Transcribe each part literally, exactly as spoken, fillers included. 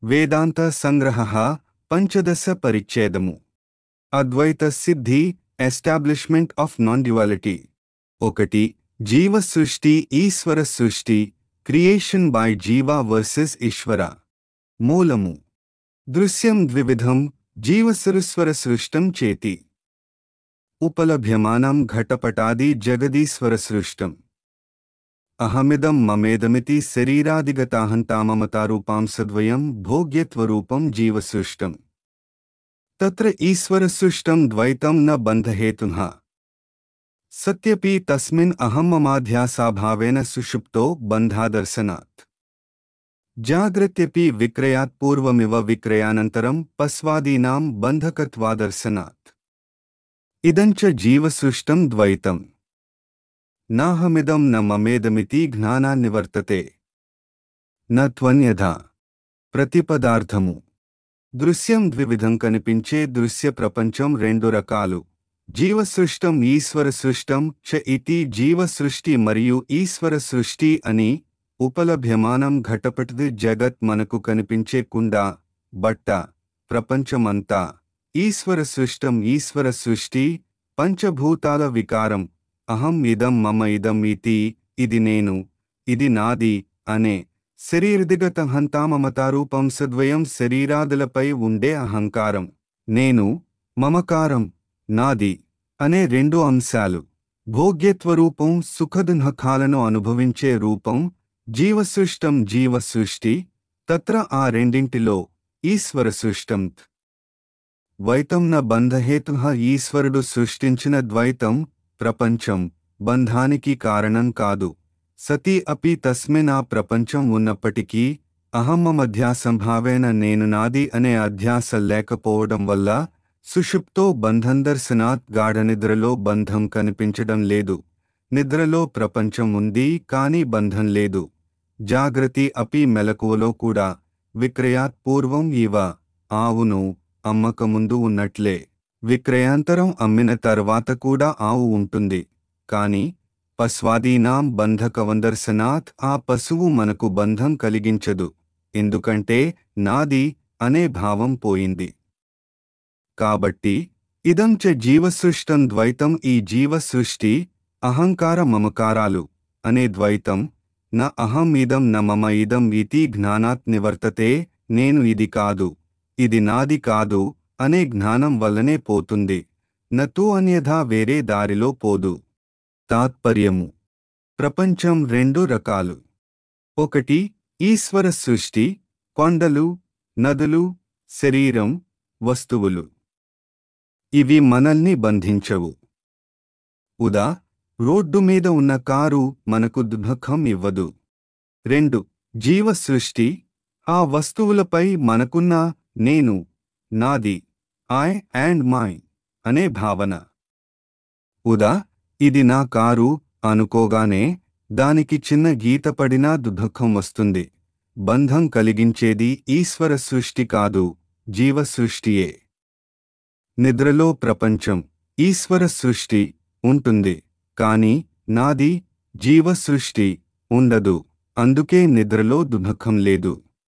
Vedanta సంగ్రహః పంచదశ పరిచ్ఛేదము Advaita Siddhi establishment of non duality ఒకటి జీవ సృష్టి ఈశ్వర సృష్టి క్రియేషన్ బై జీవ వర్సెస్ ఈశ్వర మూలము దృశ్యం ద్వివిధం జీవసృస్వర సృష్టం చేతి ఉపలభ్యమానం ఘటపటాది జగదీశ్వర సృష్టం అహమిదం మమేదమితి శరీరాదిగతాహంతామమతారూపాం సద్వయం భోగ్యత్వరూపం జీవసృష్టం తత్ర ఈశ్వరసృష్టం ద్వైతం న బంధహేతుః సత్యపి తస్మిన్ అహం మమాధ్యాసాభావేన సుషుప్తో బంధాదర్శనాత్ జాగ్రత్యపి విక్రయాత్ పూర్వమివ విక్రయానంతరం పస్వాదీనాం బంధకత్వాదర్శనాత్ ఇదంచ జీవసృష్టం ద్వైతం నాహమిదం న మమేదమితి జ్ఞానాన్నివర్తతే న త్వన్యథా ప్రతిపదార్థము దృశ్యం ద్వివిధం కనిపించే దృశ్య ప్రపంచం రెండు రకాలు జీవసృష్టం ఈశ్వర సృష్టం చ ఇతి జీవసృష్టి మరియు ఈశ్వర సృష్టి అని ఉపలభ్యమానం ఘటపటది జగత్ మనకు కనిపించే కుండ బట్ట ప్రపంచమంతా ఈశ్వర సృష్టం ఈశ్వర సృష్టి పంచభూతాల వికారం అహం ఇదం మమ ఇదం ఇతి ఇది నేను ఇది నాది అనే శరీరదిగత హంతామమతారూపం సద్వయం శరీరాదులపై ఉండే అహంకారం నేను మమకారం నాది అనే రెండు అంశాలు భోగ్యత్వరూపం సుఖదుఃఖాలను అనుభవించే రూపం జీవసృష్టం జీవసృష్టి తత్ర ఆ రెండింటిలో ఈశ్వర సృష్టం ద్వైతం న బంధహేతుః ఈశ్వరుడు సృష్టించిన ద్వైతం ప్రపంచం బంధానికి కారణం కాదు సతి అపి తస్మిన్ ఆ ప్రపంచం ఉన్నప్పటికీ అహమ్మమధ్యాసంభావేన నేను నాది అనే అధ్యాస లేకపోవడం వల్ల సుషుప్తో బంధం దర్శనాత్ గాఢనిద్రలో బంధం కనిపించడం లేదు నిద్రలో ప్రపంచం ఉంది కాని బంధం లేదు జాగ్రత్త అపి మెలకువలో కూడా విక్రయాత్ పూర్వం ఇవ ఆవును అమ్మకముందు ఉన్నట్లే విక్రయాంతరం అమ్మిన తర్వాత కూడా ఆవు ఉంటుంది కాని పస్వాదీనాం బంధకవందర్శనాత్ ఆ పశువు మనకు బంధం కలిగించదు ఎందుకంటే నాది అనే భావం పోయింది కాబట్టి ఇదం చ జీవసృష్టం ద్వైతం ఈ జీవసృష్టి అహంకార మమకారాలు అనే ద్వైతం న అహం ఇదం న మమ ఇదం ఇతి జ్ఞానాత్ నివర్తతే నేను ఇది కాదు ఇది నాది కాదు అనే జ్ఞానం వల్లనే పోతుంది నతు అన్యథా వేరే దారిలో పోదు తాత్పర్యము ప్రపంచం రెండు రకాలు ఒకటి ఈశ్వర సృష్టి కొండలు నదులు శరీరం వస్తువులు ఇవి మనల్ని బంధించవు ఉదా రోడ్డు మీద ఉన్న కారు మనకు దుఃఖం ఇవ్వదు రెండు జీవ సృష్టి ఆ వస్తువులపై మనకున్న నేను నాది ఐ అండ్ మై అనే భావన ఉదా ఇది నా కారు అనుకోగానే దానికి చిన్న గీత పడినా దుఃఖం వస్తుంది బంధం కలిగించేది ఈశ్వర సృష్టి కాదు జీవ సృష్టియే నిద్రలో ప్రపంచం ఈశ్వర సృష్టి ఉంటుంది కాని నాది జీవ సృష్టి ఉండదు అందుకే నిద్రలో దుఃఖం లేదు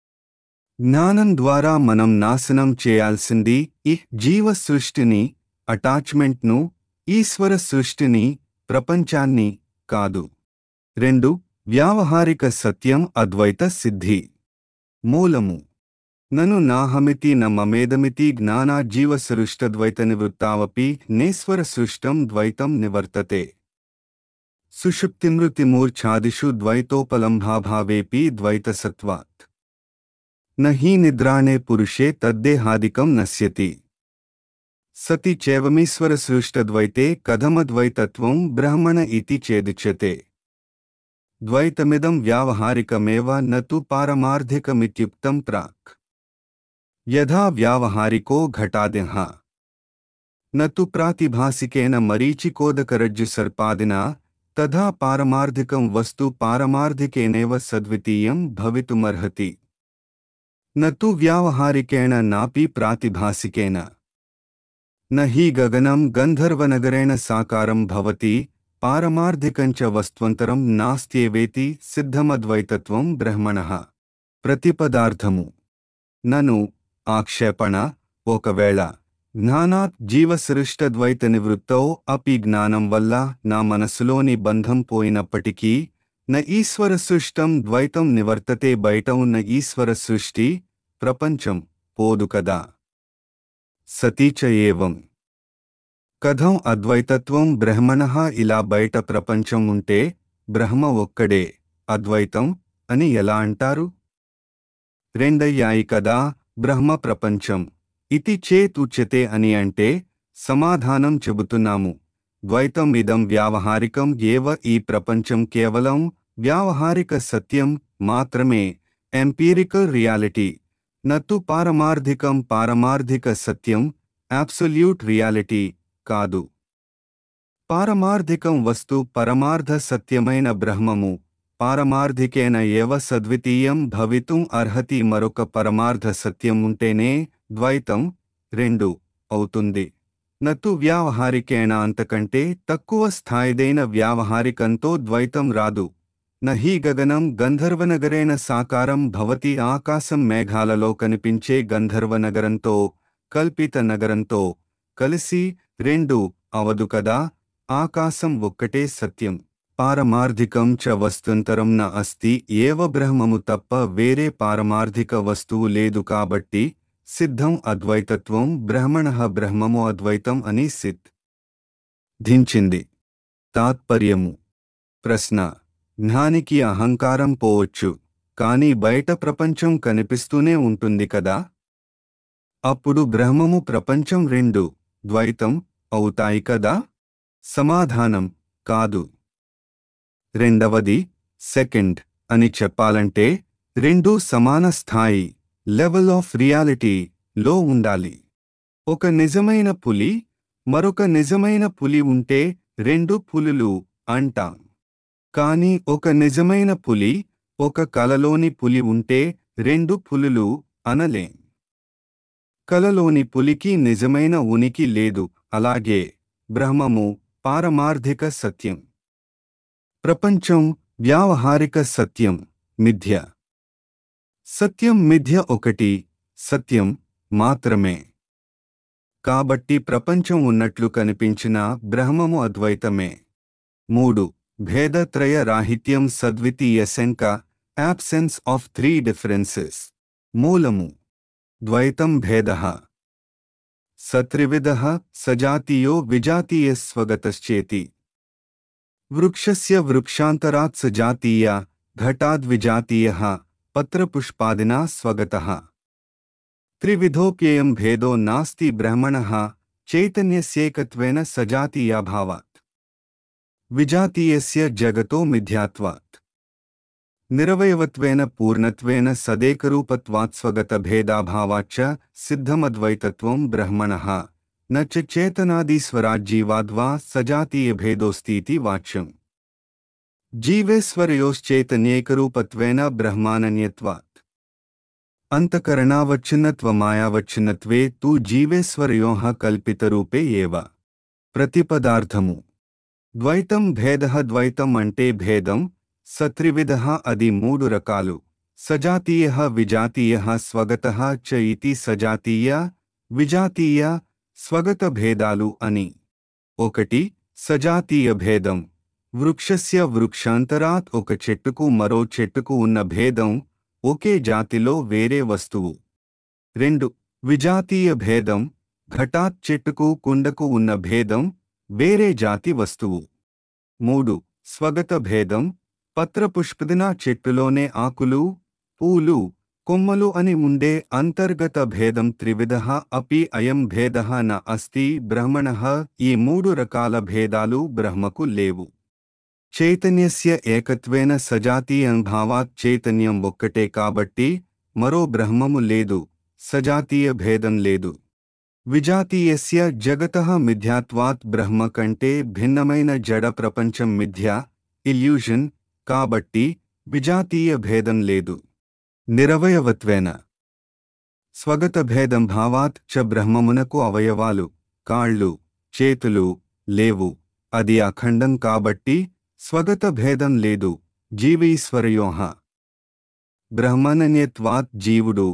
జ్ఞానం ద్వారా మనం నాశనం చేయాల్సింది ఈ జీవ సృష్టిని అటాచ్మెంట్ను ఈశ్వర సృష్టిని ప్రపంచాన్ని కాదు రెండు వ్యావహారిక సత్యం అద్వైత సిద్ధి మూలము నను నాహమితి న మమేదమితి జ్ఞానా జీవసృష్టద్వైత నివృత్తావపి నేశ్వర సృష్టం ద్వైతం నివర్తతే సుషుప్తిమృతిమూర్ఛాదిషు ద్వైతోపలంభాభావేపి ద్వైతసత్వాత్ నహి నిద్రాణే పురుషే తద్దేహాదికం నశ్యతి సతి చేవమీశ్వర సృష్టద్వైతే కథమద్వైతత్వం బ్రహ్మణ ఇతి చేదుచ్యతే ద్వైతమిదం వ్యావహారికమేవ నతు పారమార్థికమిత్యుక్తం ప్రాక్ యథా వ్యావహారికో ఘటాదిః నతు ప్రాతిభాసికేన మరీచికోదకరజ్జుసర్పాదినా తథా పారమార్థికం వస్తు పారమార్థికేనేవ సద్వితీయం భవితుమర్హతి నతు వ్యావహారికేణ నాపి ప్రాతిభాసికేన నహి గగనం గంధర్వనగరేణ సాకారం భవతి పారమార్థికంచ వస్త్వంతరం నాస్త్యేవేతి సిద్ధమద్వైతత్వం బ్రహ్మణః ప్రతిపదార్థము నను ఆక్షేపణ ఒకవేళ జ్ఞానాత్ జీవసృష్టద్వైత నివృత్తౌ అపి జ్ఞానం వల్ల నా మనసులోని బంధం పోయినప్పటికీ న ఈశ్వర సృష్టం ద్వైతం నివర్తతే బయట ఉన్న ఈశ్వర సృష్టి ప్రపంచం పోదు కదా. సతీచ ఏవం కథం అద్వైతత్వం బ్రహ్మణః ఇలా బయట ప్రపంచం ఉంటే బ్రహ్మ ఒక్కడే అద్వైతం అని ఎలా అంటారు? రెండయ్యాయి కదా బ్రహ్మ ప్రపంచం ఇతి చేత్ ఉచ్యతే అని అంటే సమాధానం చెబుతున్నాము. ద్వైతం ఇదం వ్యావహారికం ఏవ ఈ ప్రపంచం కేవలం వ్యావహారిక సత్యం మాత్రమే ఎంపీరికల్ రియాలిటీ నతు పారమార్థికం పారమార్థిక సత్యం అబ్సొల్యూట్ రియాలిటీ కాదు. పారమార్థికం వస్తు పరమార్థ సత్యమైన బ్రహ్మము పారమార్థికేన ఏవ సద్వితీయం భవితుం అర్హతి మరొక పరమార్థ సత్యం ఉంటేనే ద్వైతం రెండు అవుతుంది. నతు వ్యావహారికేణ అంతకంటే తక్కువ స్థాయిదైన వ్యావహారికంతో ద్వైతం రాదు. నహి గగనం గంధర్వనగరేణ సాకారం భవతి ఆకాశం మేఘాలలో కనిపించే గంధర్వనగరంతో కల్పిత నగరంతో కలిసి రెండు అవదు కదా. ఆకాశం ఒక్కటే సత్యం. పారమార్థికం చ వస్తుంతరం న అస్తి ఏవ బ్రహ్మము తప్ప వేరే పారమార్థిక వస్తువు లేదు కాబట్టి సిద్ధం అద్వైతత్వం బ్రహ్మణః బ్రహ్మము అద్వైతం అని సిద్ధించింది. తాత్పర్యము ప్రశ్న జ్ఞానికి అహంకారం పోవచ్చు కానీ బయట ప్రపంచం కనిపిస్తూనే ఉంటుంది కదా. అప్పుడు బ్రహ్మము ప్రపంచం రెండు ద్వైతం అవుతాయి కదా. సమాధానం కాదు. రెండవది సెకండ్ అని చెప్పాలంటే రెండు సమాన స్థాయి లెవెల్ ఆఫ్ రియాలిటీ లో ఉండాలి. ఒక నిజమైన పులి మరొక నిజమైన పులి ఉంటే రెండు పులులు అంటాం. కానీ ఒక నిజమైన పులి ఒక కలలోని పులి ఉంటే రెండు పులులు అనలేం. కలలోని పులికి నిజమైన ఉనికి లేదు. అలాగే బ్రహ్మము పారమార్థిక సత్యం, ప్రపంచం వ్యావహారిక సత్యం మిథ్య. సత్యం మిథ్య ఒకటి సత్యం మాత్రమే. కాబట్టి ప్రపంచం ఉన్నట్లు కనిపించిన బ్రహ్మము అద్వైతమే. మూడు భేదత్రయ రాహిత్యం సద్వితీయ శంక యాబ్సెన్స్ ఆఫ్ త్రీ డిఫరెన్సెస్. మూలము ద్వైతం భేదః సత్రివిధః సజాతీయో విజాతీయస్వగతశ్చేతి. వృక్షస్య వృక్షాంతరాత్ సజాతీయ ఘటాద్విజాతీయః పత్రపుష్పాదినా స్వగతః. త్రివిధోప్యేయం భేదో నాస్తి బ్రహ్మణః చైతన్యస్యేకత్వేన సజాతీయాభావాత్ విజాతీయస్య జగతో మిథ్యాత్వాత్. నిరవయవత్వేన పూర్ణత్వేన సదేకరూపత్వాత్ స్వగత భేదాభావాచ్చ సిద్ధమద్వైతత్వం బ్రహ్మణః న చ చేతనాదీశ్వరాజ్జీవాద్వా సజాతీయభేదోస్तीति వాచ్యం. జీవేశ్వరయోశ్చైతన్యేకరూపత్వేన బ్రహ్మానన్యత్వాత్. అంతఃకరణావచ్ఛిన్నత్వమాయావచ్ఛిన్నత్వే తు జీవేశ్వరయోః కల్పితరూపే ఏవ. ప్రతిపదార్థము ద్వైతం భేదః. ద్వైతం అంటే భేదం. సత్రివిధః అది మూడు రకాలు. సజాతీయః విజాతీయః స్వగతః చ ఇతి సజాతీయ విజాతీయ స్వగత భేదాలు అని. ఒకటి సజాతీయ భేదం వృక్షస్య వృక్షాంతరాత్ ఒక చెట్టుకు మరో చెట్టుకు ఉన్న భేదం ఒకే జాతిలో వేరే వస్తువు. రెండు విజాతీయ భేదం ఘటాత్ చెట్టుకు కుండకు ఉన్న భేదం వేరే జాతి వస్తువు. మూడు స్వగత భేదం పత్రపుష్పదిన చెట్టులోనే ఆకులు పూలు కొమ్మలు అని ఉండే అంతర్గత భేదం. త్రివిధః అపి అయం భేదః న అస్తి బ్రహ్మణః. ఈ మూడు రకాల భేదాలు బ్రహ్మకు లేవు. చైతన్యస్య ఏకత్వేన సజాతీయం భావాత్. చైతన్యం ఒక్కటే కాబట్టి మరో బ్రహ్మము లేదు. సజాతీయ భేదం లేదు. విజాతీయస్య జగతః మిథ్యాత్వాత్. బ్రహ్మ కంటే భిన్నమైన జడ ప్రపంచం మిథ్య ఇల్యూషన్ కాబట్టి విజాతీయ భేదం లేదు. నిరవయవత్వేన స్వగత భేదం భావాత్ చ బ్రహ్మమునకు అవయవాలు కాళ్ళు చేతులు లేవు. అది అఖండం కాబట్టి స్వగత భేదం లేదు. జీవీశ్వరయోః బ్రహ్మనన్యత్వాత్. జీవుడు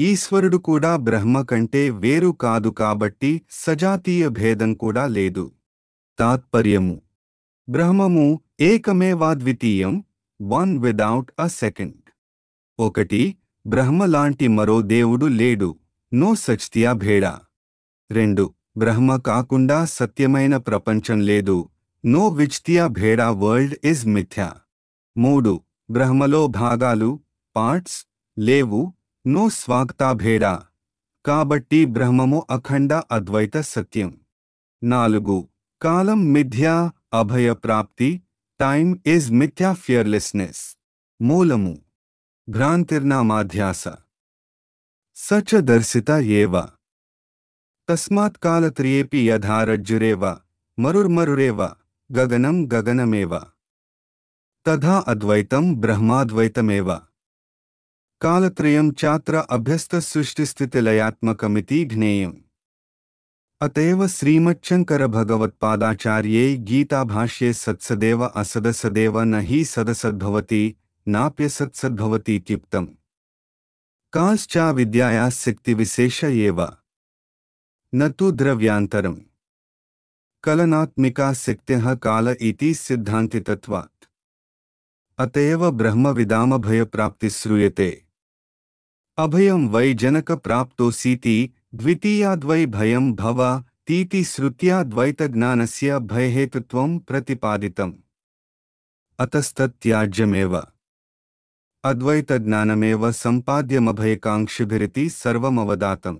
ఈశ్వరుడు కూడా బ్రహ్మ కంటే వేరు కాదు కాబట్టి సజాతీయ భేదం కూడా లేదు. తాత్పర్యము: బ్రహ్మము ఏకమేవాద్వితీయం, వన్ విదౌట్ అ సెకండ్. ఒకటి, బ్రహ్మ లాంటి మరో దేవుడు లేడు, నో సచ్తియా భేడా. రెండు, బ్రహ్మ కాకుండా సత్యమైన ప్రపంచం లేదు, నో విచ్తియా భేడా వరల్డ్ ఇస్ మిథ్యా. మూడు, బ్రహ్మలో భాగాలు, పార్ట్స్ లేవు, నో స్వాక్తా భేడా, కాబట్టి బ్రహ్మము అఖండ అద్వైత సత్యం. నాలుగు, కాలం మిథ్యా, అభయ ప్రాప్తి, టైమ్ ఇస్ మిథ్యా ఫియర్లెస్నెస్. మూలము: భ్రాంతిర్నామాధ్యాస. సచ దర్శిత ఏవ. తస్మాత్ కాలత్రయేపి యథా రజ్జురేవ మరుర్మరురేవ గగనం గగనమేవ తథా అద్వైతం బ్రహ్మాద్వైతమేవ. కాలత్రయం చాత్ర అభ్యస్త సృష్టిస్థితిలయాత్మకమితి జ్ఞేయం. అతేవ శ్రీమచ్చంకర భగవత్పాదాచార్యై గీతాభాష్యే సత్సదేవ అసదసదేవ నహి సదసద్భవతి నాప్యసత్సద్భవతీత్యుక్తం. కాశ్చా విద్యాయా శక్తివిశేష ఏవ నతు ద్రవ్యాంతరం. కలనాత్మికా శక్త్యః కాల ఇతి సిద్ధాంతితత్వాత్. అతేవ బ్రహ్మవిదామభయప్రాప్తి శ్రూయతే. అభయం వై జనక ప్రాప్తోసీతి ద్వితీయాద్వై భయం భవ తీతి శ్రుత్యా ద్వైతజ్ఞానస్య భయహేతుత్వం ప్రతిపాదితం. అతస్తత్యాజ్యమేవ. అద్వైతజ్ఞానమేవ సంపాద్యమభయకాంక్షిభిరితి సర్వమవదాతం.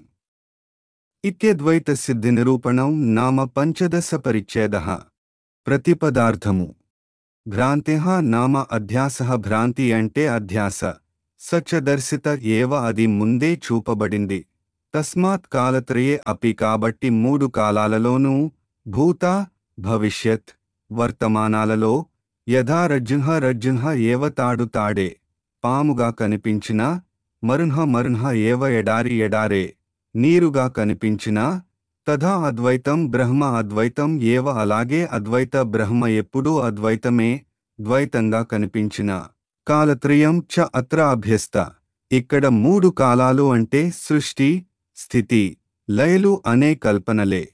ఇత్యద్వైతసిద్ధినిరూపణం నామ పంచదశ పరిచ్ఛేదః. ప్రతిపదార్థము: భ్రాంతిః నామ అధ్యాసః. భ్రాంతి అంటే అధ్యాస. సచ దర్శిత ఏవ, అది ముందే చూపబడింది. తస్మాత్ కాలత్రయే అపి, కాబట్టి మూడు కాలాలలోనూ, భూత భవిష్యత్ వర్తమానాలలో, యథా రజ్జుః రజ్జుః ఏవ, తాడు తాడే పాముగా కనిపించినా, మరున్హ మరున్హ ఏవ, ఎడారి ఎడారే నీరుగా కనిపించినా, తథా అద్వైతం బ్రహ్మ అద్వైతం ఏవ, అలాగే అద్వైత బ్రహ్మ ఎప్పుడూ అద్వైతమే ద్వైతంగా కనిపించినా. కాలత్రయం చ అత్ర అభ్యస్త. ఇక్కడ మూడు కాలాలు అంటే సృష్టి, స్థితి, లయలు అనే కల్పనలే.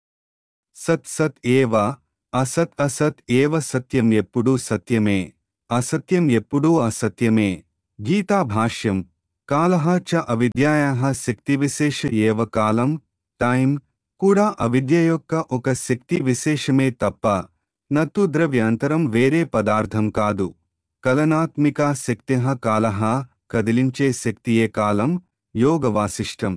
సత్ సత్ ఏవ, అసత్ అసత్ ఏవ. సత్యం ఎప్పుడూ సత్యమే, అసత్యం ఎప్పుడూ అసత్యమే. గీతాభాష్యం. కాలః చ అవిద్యాయాః శక్తివిశేష ఏవ. కాలం, టైం కూడా అవిద్య యొక్క ఒక శక్తి విశేషమే తప్ప నతు ద్రవ్యాంతరం, వేరే పదార్థం కాదు. కలనాత్మికా శక్త్యః కాలః, కదిలించే శక్తియే కాలం. యోగవాసిష్టం.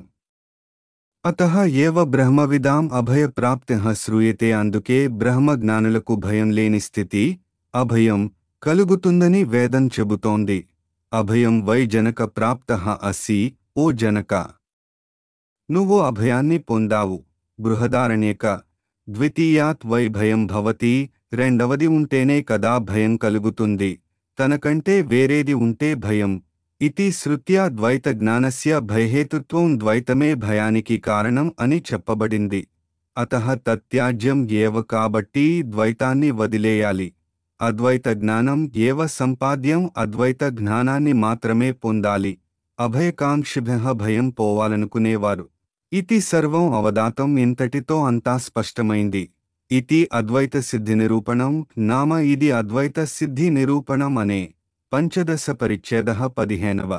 అతః ఏవ బ్రహ్మవిదాం అభయప్రాప్త్యః శ్రూయతే. అందుకే బ్రహ్మజ్ఞానులకు భయం లేని స్థితి, అభయం కలుగుతుందని వేదం చెబుతోంది. అభయం వై జనక ప్రాప్తః అసి, ఓ జనక, నువ్వు అభయాన్ని పొందావు. బృహదారణ్యక. ద్వితీయాత్ వై భయం భవతి, రెండవది ఉంటేనే కదా భయం కలుగుతుంది, తనకంటే వేరేది ఉంటే భయం. ఇతి శృత్యా ద్వైత జ్ఞానస్య భయహేతుత్వం, ద్వైతమే భయానికి కారణం అని చెప్పబడింది. అతః తత్యాజ్యం ఏవ, కాబట్టి ద్వైతాన్ని వదిలేయాలి. అద్వైత జ్ఞానం ఏవ సంపాద్యం, అద్వైత జ్ఞానాన్ని మాత్రమే పొందాలి. అభయకాంక్షిభ్యః, భయం పోవాలనుకునేవారు. ఇతి సర్వం అవదాతం. ఇంతటితో అంతా స్పష్టమైంది. ఇతి అద్వైత సిద్ధి నిరూపణం నామ, ఇది అద్వైత సిద్ధి నిరూపణం అనే పంచదశ పరిచ్ఛేదః పదిహేనవ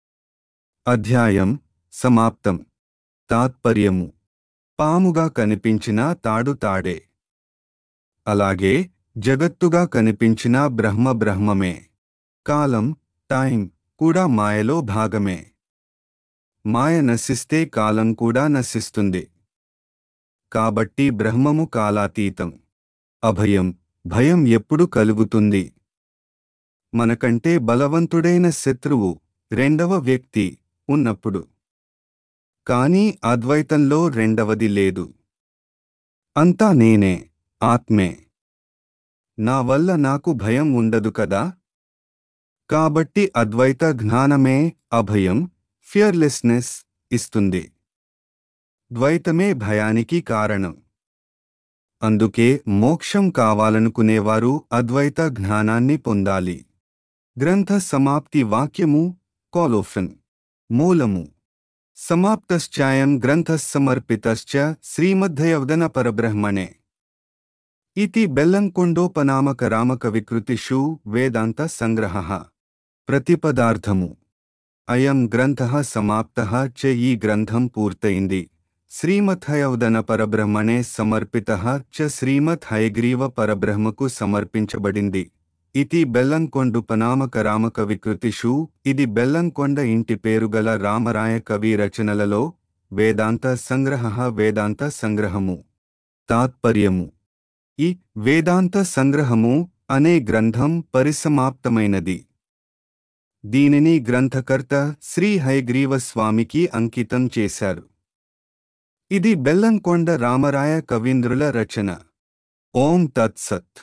అధ్యాయం సమాప్తం. తాత్పర్యము: పాముగా కనిపించిన తాడు తాడే, అలాగే జగత్తుగా కనిపించిన బ్రహ్మ బ్రహ్మమే. కాలం, టైం కూడా మాయలో భాగమే. మాయ నశిస్తే కాలం కూడా నశిస్తుంది. కాబట్టి బ్రహ్మము కాలాతీతం. అభయం, భయం ఎప్పుడు కలుగుతుంది? మనకంటే బలవంతుడైన శత్రువు, రెండవ వ్యక్తి ఉన్నప్పుడు. కానీ అద్వైతంలో రెండవది లేదు. అంతా నేనే, ఆత్మే. నా వల్ల నాకు భయం ఉండదు కదా. కాబట్టి అద్వైత జ్ఞానమే అభయం, ఫియర్లెస్నెస్ ఇస్తుంది. ద్వైతమే భయానికి కారణం. అందుకే మోక్షం కావాలనుకునేవారు అద్వైత జ్ఞానాన్ని పొందాలి. గ్రంథ సమాప్తి వాక్యము. కోలోఫన్. మూలము: సమాప్తశ్చాయం గ్రంథః సమర్పితశ్చ శ్రీమద్భయవదన పరబ్రహ్మణే ఇతి బెల్లంకొండోపనామక రామక వికృతిషు వేదాంత సంగ్రహః. ప్రతిపదార్థము. అయం గ్రంథః సమాప్తః చ ఈ గ్రంథం పూర్తయింది. శ్రీమద్ హయవదన పరబ్రహ్మణే సమర్పితః చ శ్రీమద్ హయగ్రీవ పరబ్రహ్మకు సమర్పించబడింది. ఇతి బెల్లంకొండుపనామక రామక వికృతిషు ఇది బెల్లంకొండ ఇంటి పేరుగల రామరాయ కవి రచనలలో వేదాంత సంగ్రహః వేదాంత సంగ్రహము. తాత్పర్యము. ఈ వేదాంత సంగ్రహము అనే గ్రంథం పరిసమాప్తమైనది. దీనిని గ్రంథకర్త శ్రీ హయగ్రీవ స్వామికి అంకితం చేశారు. ఇది బెల్లంకొండ రామరాయ కవీంద్రుల రచన. ఓం తత్సత్.